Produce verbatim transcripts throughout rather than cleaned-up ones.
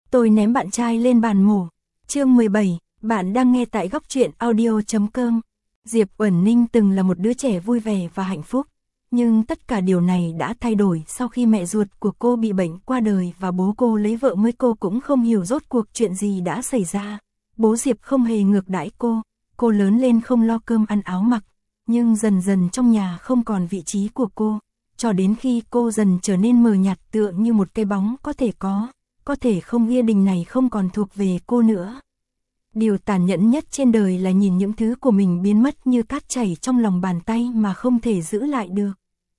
Tôi ném bạn trai lên bàn mổ. Chương mười bảy, bạn đang nghe tại góc truyện audio chấm com. Diệp Uẩn Ninh từng là một đứa trẻ vui vẻ và hạnh phúc, nhưng tất cả điều này đã thay đổi sau khi mẹ ruột của cô bị bệnh qua đời và bố cô lấy vợ mới. Cô cũng không hiểu rốt cuộc chuyện gì đã xảy ra. Bố Diệp không hề ngược đãi cô, cô lớn lên không lo cơm ăn áo mặc, nhưng dần dần trong nhà không còn vị trí của cô, cho đến khi cô dần trở nên mờ nhạt tựa như một cái bóng có thể có, có thể không. Gia đình này không còn thuộc về cô nữa. Điều tàn nhẫn nhất trên đời là nhìn những thứ của mình biến mất như cát chảy trong lòng bàn tay mà không thể giữ lại được.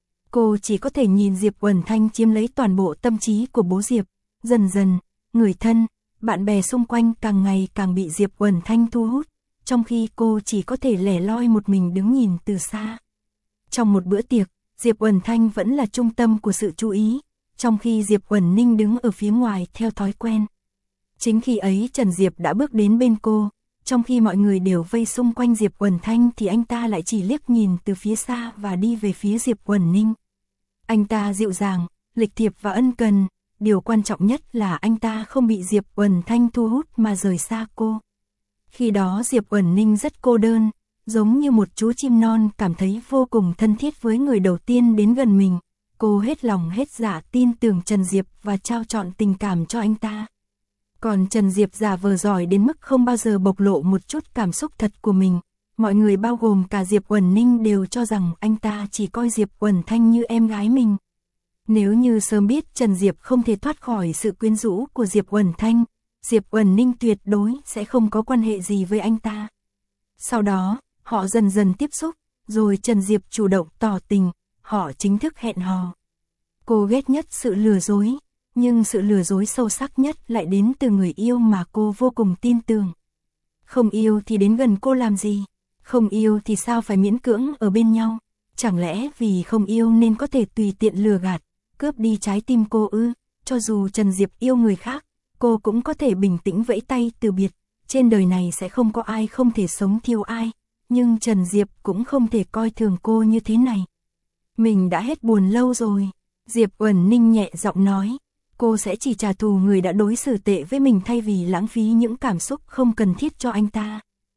Cô chỉ có thể nhìn Diệp Uẩn Thanh chiếm lấy toàn bộ tâm trí của bố Diệp. Dần dần, người thân, bạn bè xung quanh càng ngày càng bị Diệp Uẩn Thanh thu hút, trong khi cô chỉ có thể lẻ loi một mình đứng nhìn từ xa. Trong một bữa tiệc, Diệp Uẩn Thanh vẫn là trung tâm của sự chú ý, trong khi Diệp Uẩn Ninh đứng ở phía ngoài theo thói quen. Chính khi ấy Trần Diệp đã bước đến bên cô, trong khi mọi người đều vây xung quanh Diệp Uẩn Thanh thì anh ta lại chỉ liếc nhìn từ phía xa và đi về phía Diệp Uẩn Ninh. Anh ta dịu dàng, lịch thiệp và ân cần, điều quan trọng nhất là anh ta không bị Diệp Uẩn Thanh thu hút mà rời xa cô. Khi đó Diệp Uẩn Ninh rất cô đơn, giống như một chú chim non cảm thấy vô cùng thân thiết với người đầu tiên đến gần mình. Cô hết lòng hết dạ tin tưởng Trần Diệp và trao trọn tình cảm cho anh ta. Còn Trần Diệp giả vờ giỏi đến mức không bao giờ bộc lộ một chút cảm xúc thật của mình. Mọi người bao gồm cả Diệp Uẩn Ninh đều cho rằng anh ta chỉ coi Diệp Uẩn Thanh như em gái mình. Nếu như sớm biết Trần Diệp không thể thoát khỏi sự quyến rũ của Diệp Uẩn Thanh, Diệp Uẩn Ninh tuyệt đối sẽ không có quan hệ gì với anh ta. Sau đó, họ dần dần tiếp xúc, rồi Trần Diệp chủ động tỏ tình, họ chính thức hẹn hò. Cô ghét nhất sự lừa dối, nhưng sự lừa dối sâu sắc nhất lại đến từ người yêu mà cô vô cùng tin tưởng. Không yêu thì đến gần cô làm gì? Không yêu thì sao phải miễn cưỡng ở bên nhau? Chẳng lẽ vì không yêu nên có thể tùy tiện lừa gạt, cướp đi trái tim cô ư? Cho dù Trần Diệp yêu người khác, cô cũng có thể bình tĩnh vẫy tay từ biệt. Trên đời này sẽ không có ai không thể sống thiếu ai, nhưng Trần Diệp cũng không thể coi thường cô như thế này. Mình đã hết buồn lâu rồi, Diệp Uẩn Ninh nhẹ giọng nói. Cô sẽ chỉ trả thù người đã đối xử tệ với mình thay vì lãng phí những cảm xúc không cần thiết cho anh ta.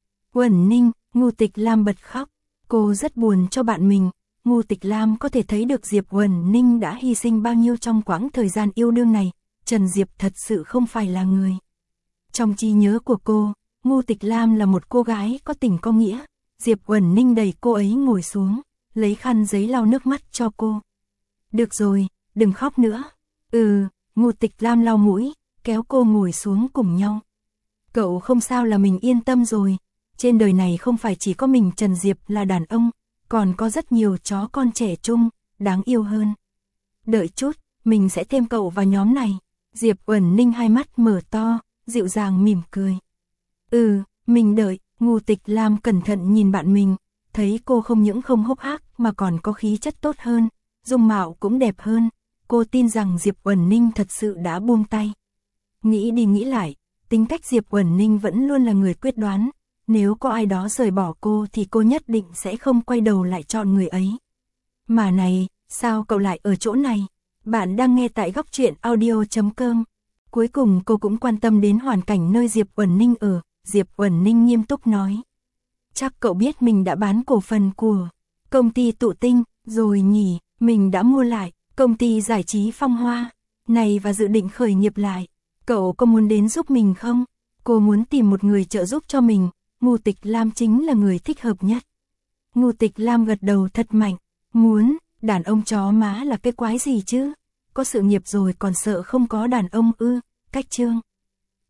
Uẩn Ninh, Ngô Tịch Lam bật khóc. Cô rất buồn cho bạn mình. Ngô Tịch Lam có thể thấy được Diệp Uẩn Ninh đã hy sinh bao nhiêu trong quãng thời gian yêu đương này. Trần Diệp thật sự không phải là người. Trong trí nhớ của cô, Ngô Tịch Lam là một cô gái có tình có nghĩa. Diệp Uẩn Ninh đẩy cô ấy ngồi xuống, lấy khăn giấy lau nước mắt cho cô. Được rồi, đừng khóc nữa. Ừ, Ngô Tịch Lam lau mũi, kéo cô ngồi xuống cùng nhau. Cậu không sao là mình yên tâm rồi. Trên đời này không phải chỉ có mình Trần Diệp là đàn ông, còn có rất nhiều chó con trẻ trung, đáng yêu hơn. Đợi chút, mình sẽ thêm cậu vào nhóm này. Diệp Uẩn Ninh hai mắt mở to, dịu dàng mỉm cười. Ừ, mình đợi. Ngô Tịch Lam cẩn thận nhìn bạn mình, thấy cô không những không hốc hác mà còn có khí chất tốt hơn, dung mạo cũng đẹp hơn. Cô tin rằng Diệp Uẩn Ninh thật sự đã buông tay. Nghĩ đi nghĩ lại, tính cách Diệp Uẩn Ninh vẫn luôn là người quyết đoán. Nếu có ai đó rời bỏ cô thì cô nhất định sẽ không quay đầu lại chọn người ấy. Mà này, sao cậu lại ở chỗ này? Bạn đang nghe tại góc truyện audio chấm com. Cuối cùng cô cũng quan tâm đến hoàn cảnh nơi Diệp Uẩn Ninh ở. Diệp Uẩn Ninh nghiêm túc nói. Chắc cậu biết mình đã bán cổ phần của công ty Tụ Tinh rồi nhỉ? Mình đã mua lại công ty giải trí Phong Hoa này và dự định khởi nghiệp lại. Cậu có muốn đến giúp mình không? Cô muốn tìm một người trợ giúp cho mình. Ngô Tịch Lam chính là người thích hợp nhất. Ngô Tịch Lam gật đầu thật mạnh. Muốn, đàn ông chó má là cái quái gì chứ? Có sự nghiệp rồi còn sợ không có đàn ông ư? Cách chương.